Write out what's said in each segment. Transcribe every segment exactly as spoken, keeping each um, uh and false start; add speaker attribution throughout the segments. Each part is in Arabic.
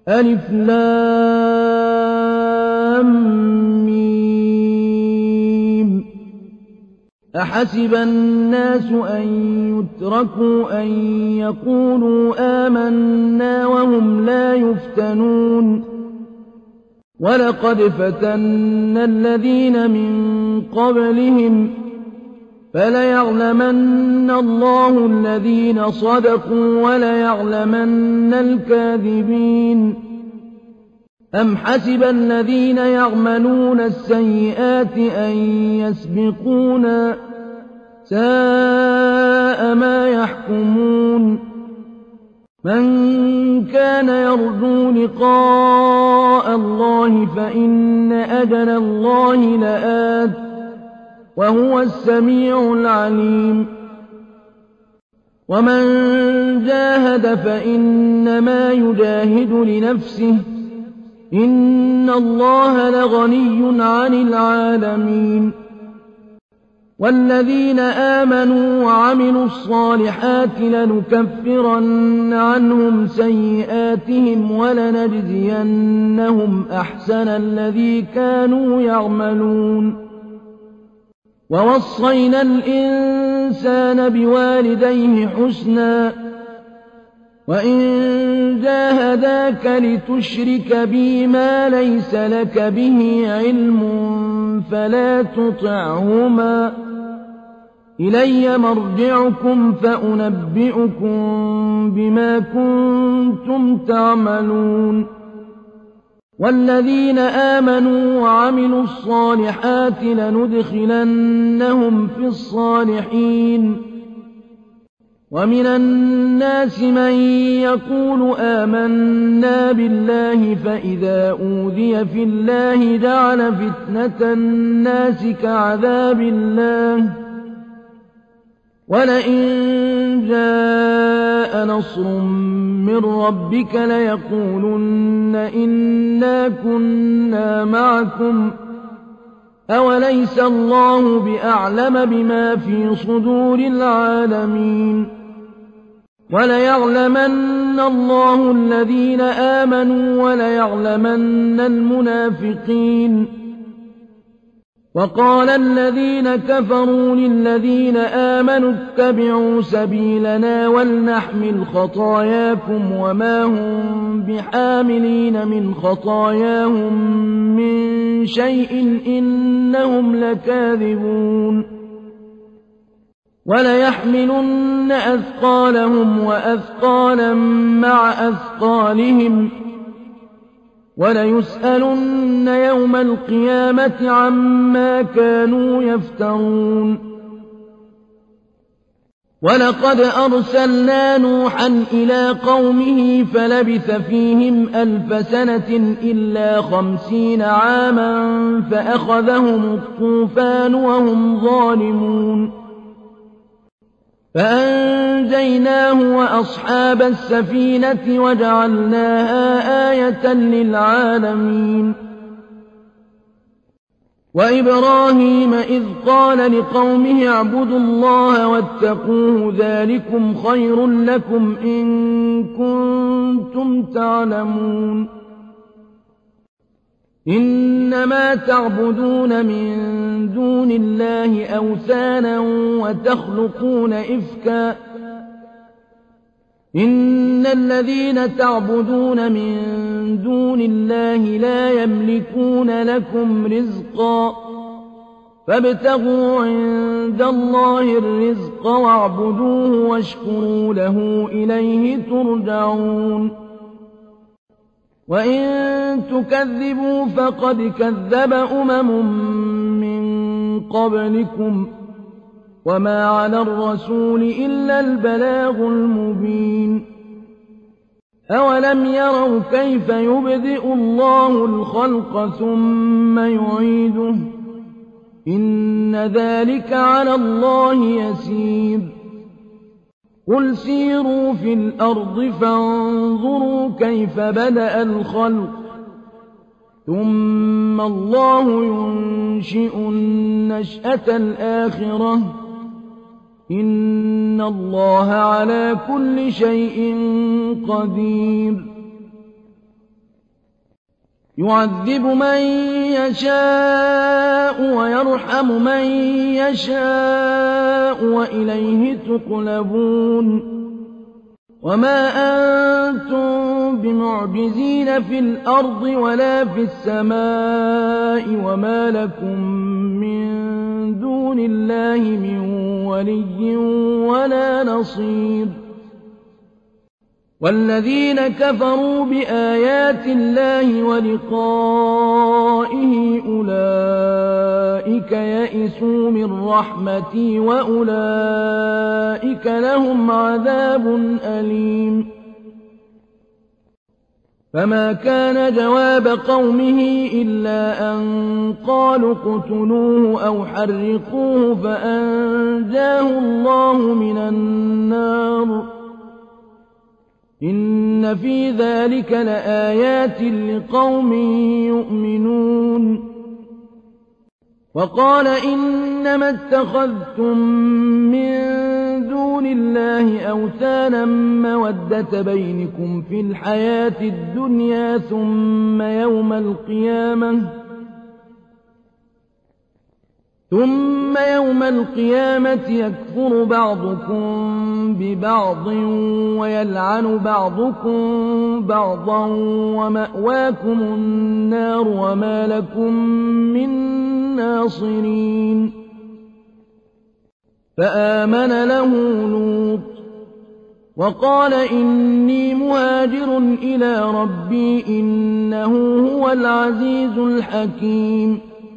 Speaker 1: ألف لام ميم. أحسب الناس أن يتركوا أن يقولوا آمنا وهم لا يفتنون ولقد فتنا الذين من قبلهم فليعلمن الله الذين صدقوا وليعلمن الكاذبين. أم حسب الذين يعملون السيئات أن يسبقونا ساء ما يحكمون. من كان يرجو لقاء الله فإن أجل الله لآت وهو السميع العليم. ومن جاهد فإنما يجاهد لنفسه إن الله لغني عن العالمين. والذين آمنوا وعملوا الصالحات لنكفرن عنهم سيئاتهم ولنجزينهم أحسن الذي كانوا يعملون. ووصينا الإنسان بوالديه حسنا وإن جاهداك لتشرك بي ما ليس لك به علم فلا تطعهما إلي مرجعكم فأنبئكم بما كنتم تعملون. والذين آمنوا وعملوا الصالحات لندخلنهم في الصالحين. ومن الناس من يقول آمنا بالله فإذا أوذي في الله جعل فتنة الناس كعذاب الله ولئن جاء نصر من ربك ليقولن إنا كنا معكم أوليس الله بأعلم بما في صدور العالمين. وليعلمن الله الذين آمنوا وليعلمن المنافقين. وقال الذين كفروا للذين آمنوا اتبعوا سبيلنا ولنحمل خطاياكم وما هم بحاملين من خطاياهم من شيء إنهم لكاذبون. وليحملن أثقالهم وأثقالا مع أثقالهم وليسألن يوم القيامة عما كانوا يفترون. ولقد أرسلنا نوحا إلى قومه فلبث فيهم ألف سنة إلا خمسين عاما فأخذهم الطوفان وهم ظالمون فأنجيناه وأصحاب السفينة وجعلناها آية للعالمين. وإبراهيم إذ قال لقومه اعبدوا الله واتقوه ذلكم خير لكم إن كنتم تعلمون. إنما تعبدون من دون الله أوثانا وتخلقون إفكا إن الذين تعبدون من دون الله لا يملكون لكم رزقا فابتغوا عند الله الرزق واعبدوه واشكروا له إليه ترجعون. وإن تكذبوا فقد كذب أمم من قبلكم وما على الرسول إلا البلاغ المبين. أولم يروا كيف يبدئ الله الخلق ثم يعيده إن ذلك على الله يسير. قل سيروا في الأرض فانظروا كيف بدأ الخلق ثم الله ينشئ النشأة الآخرة إن الله على كل شيء قدير. يعذب من يشاء ويرحم من يشاء وإليه تقلبون وما أنتم بمعجزين في الأرض ولا في السماء وما لكم من دون الله من ولي ولا نصير والذين كفروا بآيات الله ولقائه أولئك يئسوا من رحمتي وأولئك لهم عذاب أليم فما كان جواب قومه إلا أن قالوا اقتلوه أو حرقوه فأنجاه الله من النار إن في ذلك لآيات لقوم يؤمنون وقال إنما اتخذتم من دون الله أوثانا مودة بينكم في الحياة الدنيا ثم يوم القيامة ثم يوم القيامة يكفر بعضكم ببعض ويلعن بعضكم بعضا ومأواكم النار وما لكم من ناصرين فآمن له لوط وقال إني مهاجر إلى ربي إنه هو العزيز الحكيم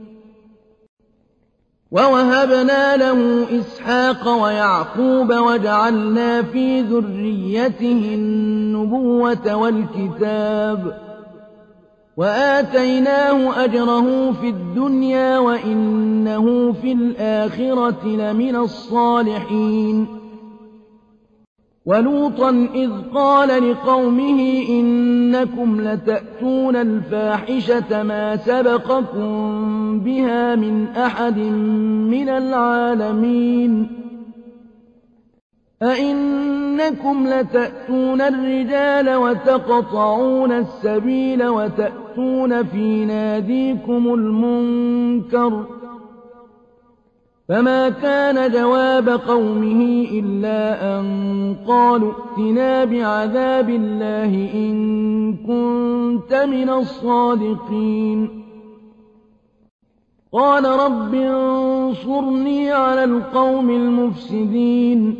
Speaker 1: ووهبنا له إسحاق ويعقوب وجعلنا في ذريته النبوة والكتاب وآتيناه أجره في الدنيا وإنه في الآخرة لمن الصالحين ولوطا إذ قال لقومه إنكم لتأتون الفاحشة ما سبقكم بها من أحد من العالمين أئنكم لتأتون الرجال وتقطعون السبيل وتأتون في ناديكم المنكر فما كان جواب قومه إلا أن قالوا ائتنا بعذاب الله إن كنت من الصادقين قال رب انصرني على القوم المفسدين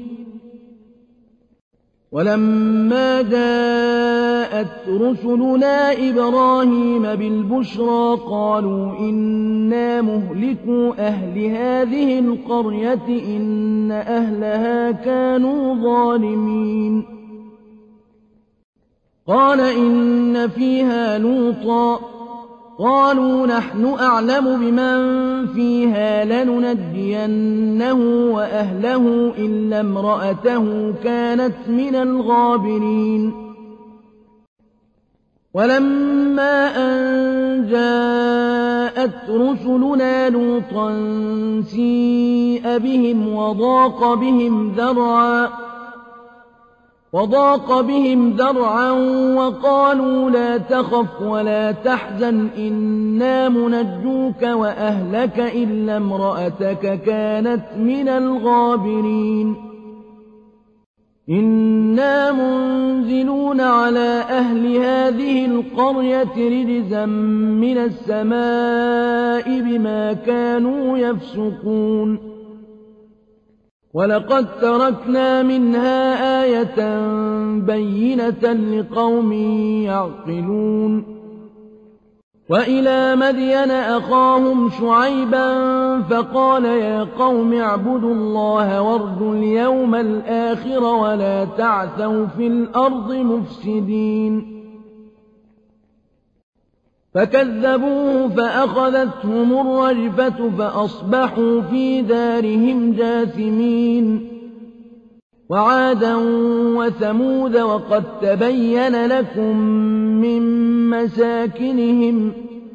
Speaker 1: ولما جاءت رسلنا إبراهيم بالبشرى قالوا إنا مهلكو أهل هذه القرية إن أهلها كانوا ظالمين قال إن فيها لوطا قالوا نحن أعلم بمن فيها لننجينه وأهله إلا امرأته كانت من الغابرين ولما أن جاءت رسلنا لوطا سيء بهم وضاق بهم ذرعا وضاق بهم ذرعا وقالوا لا تخف ولا تحزن إنا منجوك وأهلك إلا امرأتك كانت من الغابرين إنا منزلون على أهل هذه القرية رجزا من السماء بما كانوا يفسقون ولقد تركنا منها آية بينة لقوم يعقلون وإلى مدين أخاهم شعيبا فقال يا قوم اعبدوا الله وارجوا اليوم الآخر ولا تعثوا في الأرض مفسدين فكذبوه فأخذتهم الرجفة فأصبحوا في دارهم جاثمين وعادا وثمود وقد تبين لكم من مساكنهم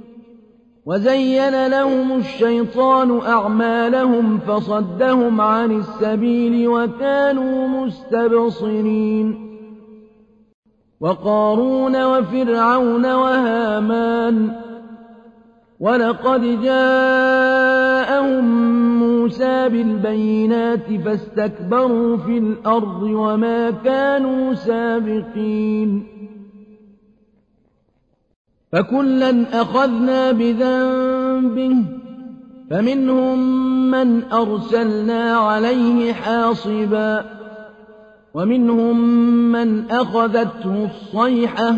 Speaker 1: وزين لهم الشيطان أعمالهم فصدهم عن السبيل وكانوا مستبصرين وقارون وفرعون وهامان ولقد جاءهم موسى بالبينات فاستكبروا في الأرض وما كانوا سابقين فكلا أخذنا بذنبه فمنهم من أرسلنا عليه حاصبا ومنهم من أخذته الصيحة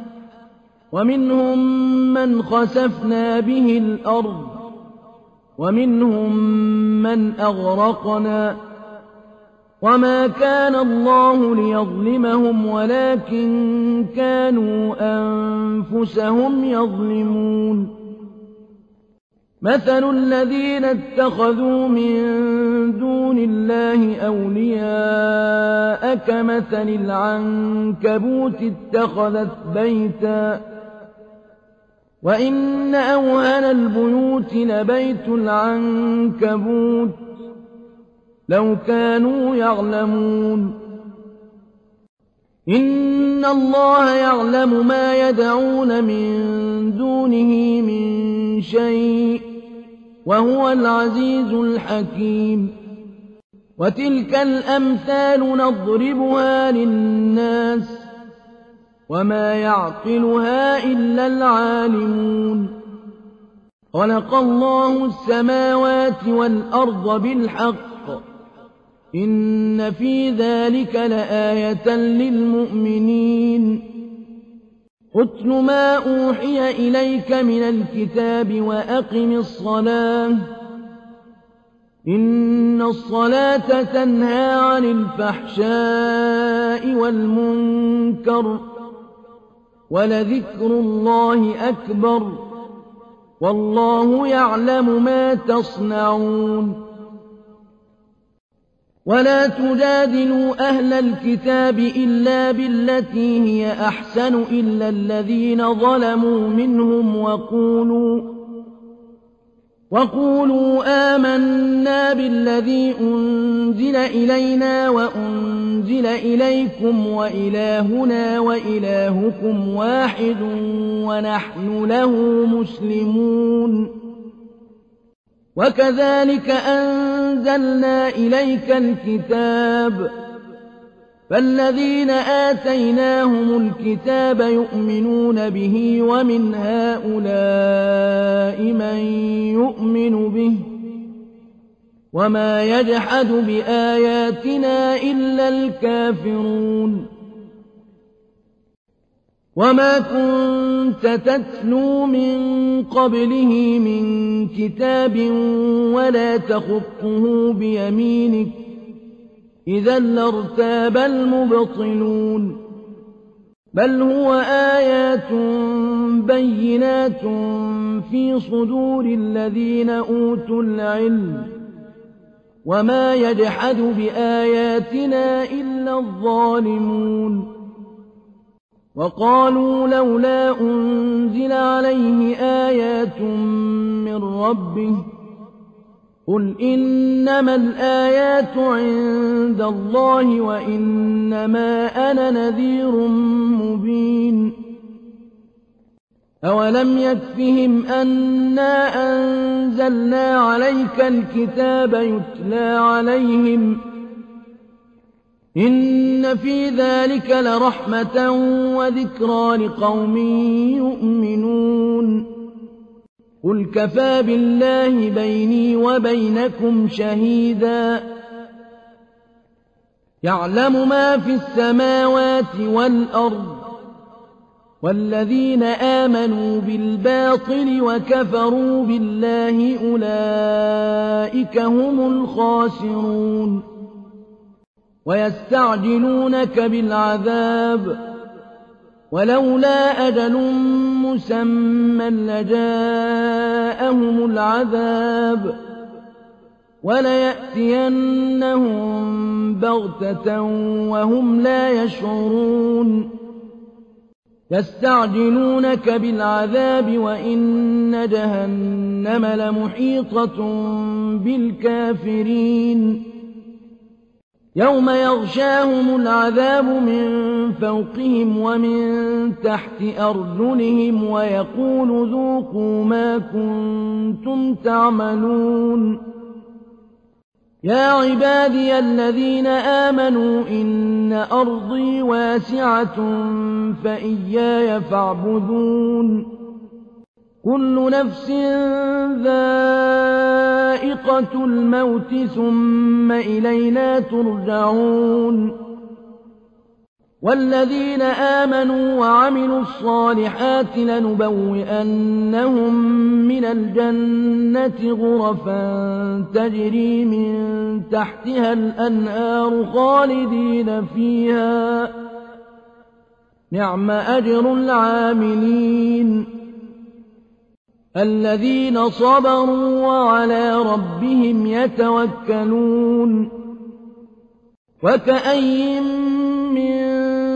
Speaker 1: ومنهم من خسفنا به الأرض ومنهم من أغرقنا وما كان الله ليظلمهم ولكن كانوا أنفسهم يظلمون مثل الذين اتخذوا من دون الله أولياء كمثل العنكبوت اتخذت بيتا وإن أوهن البيوت لبيت العنكبوت لو كانوا يعلمون إن الله يعلم ما يدعون من دونه من شيء وهو العزيز الحكيم وتلك الأمثال نضربها للناس وما يعقلها إلا العالمون خلق الله السماوات والأرض بالحق إن في ذلك لآية للمؤمنين اتل ما أوحي إليك من الكتاب وأقم الصلاة إن الصلاة تنهى عن الفحشاء والمنكر ولذكر الله أكبر والله يعلم ما تصنعون ولا تجادلوا أهل الكتاب إلا بالتي هي أحسن إلا الذين ظلموا منهم وقولوا وقولوا آمنا بالذي أنزل إلينا وأنزل إليكم وإلهنا وإلهكم واحد ونحن له مسلمون وكذلك أنزلنا إليك الكتاب فالذين آتيناهم الكتاب يؤمنون به ومن هؤلاء من يؤمن به وما يجحد بآياتنا إلا الكافرون وما كنت تتلو من قبله من كتاب ولا تخطه بيمينك إذا لارتاب المبطلون بل هو آيات بينات في صدور الذين أوتوا العلم وما يجحد بآياتنا إلا الظالمون وقالوا لولا أنزل عليه آيات من ربه قل إنما الآيات عند الله وإنما أنا نذير مبين أولم يكفهم أنا أنزلنا عليك الكتاب يتلى عليهم إن في ذلك لرحمة وذكرى لقوم يؤمنون قل كفى بالله بيني وبينكم شهيدا يعلم ما في السماوات والأرض والذين آمنوا بالباطل وكفروا بالله أولئك هم الخاسرون ويستعجلونك بالعذاب ولولا أجل مسمى لجاءهم العذاب وليأتينهم بغتة وهم لا يشعرون يستعجلونك بالعذاب وإن جهنم لمحيطة بالكافرين يوم يغشاهم العذاب من فوقهم ومن تحت أرجلهم ويقول ذوقوا ما كنتم تعملون يا عبادي الذين آمنوا إن أرضي واسعة فإياي فاعبدون كل نفس ذائقة الموت ثم إلينا ترجعون والذين آمنوا وعملوا الصالحات لنبوئنهم من الجنة غرفا تجري من تحتها الأنهار خالدين فيها نعم أجر العاملين الذين صبروا وعلى ربهم يتوكلون وكأين من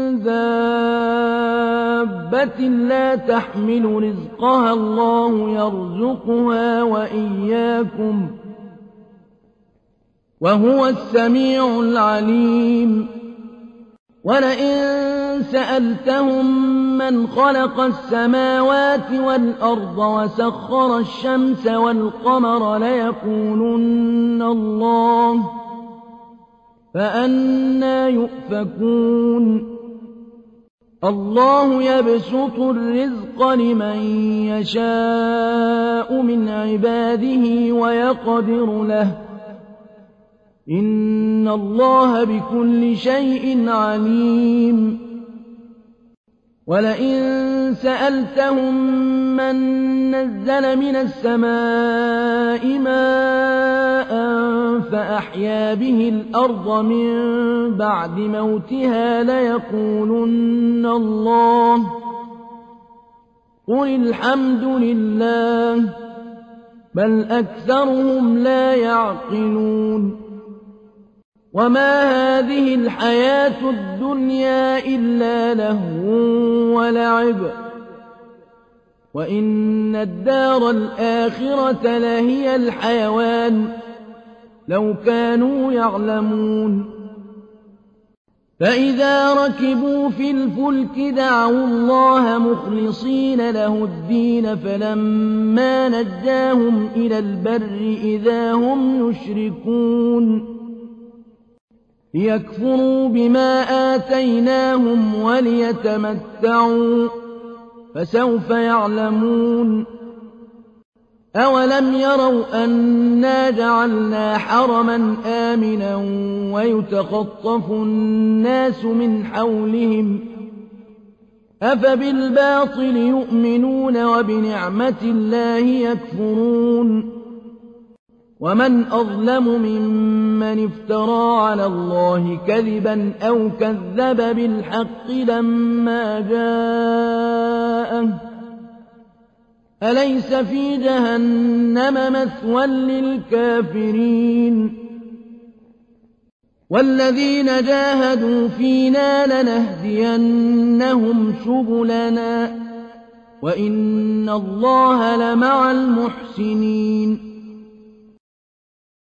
Speaker 1: دابة لا تحمل رزقها الله يرزقها وإياكم وهو السميع العليم ولئن سألتهم من خلق السماوات والأرض وسخر الشمس والقمر ليقولن الله فأنى يؤفكون الله يبسط الرزق لمن يشاء من عباده ويقدر له إن الله بكل شيء عليم ولئن سألتهم من نزل من السماء ماء فأحيا به الأرض من بعد موتها ليقولن الله قل الحمد لله بل أكثرهم لا يعقلون وما هذه الحياة الدنيا إلا لهو ولعب وإن الدار الآخرة لهي الحيوان لو كانوا يعلمون فإذا ركبوا في الفلك دعوا الله مخلصين له الدين فلما نجاهم إلى البر إذا هم يشركون ليكفروا بما آتيناهم وليتمتعوا فسوف يعلمون أولم يروا أنا جعلنا حرما آمنا ويتخطف الناس من حولهم أفبالباطل يؤمنون وبنعمة الله يكفرون ومن أظلم ممن افترى على الله كذبا أو كذب بالحق لما جاءه أليس في جهنم مثوى للكافرين والذين جاهدوا فينا لنهدينهم سبلنا وإن الله لمع المحسنين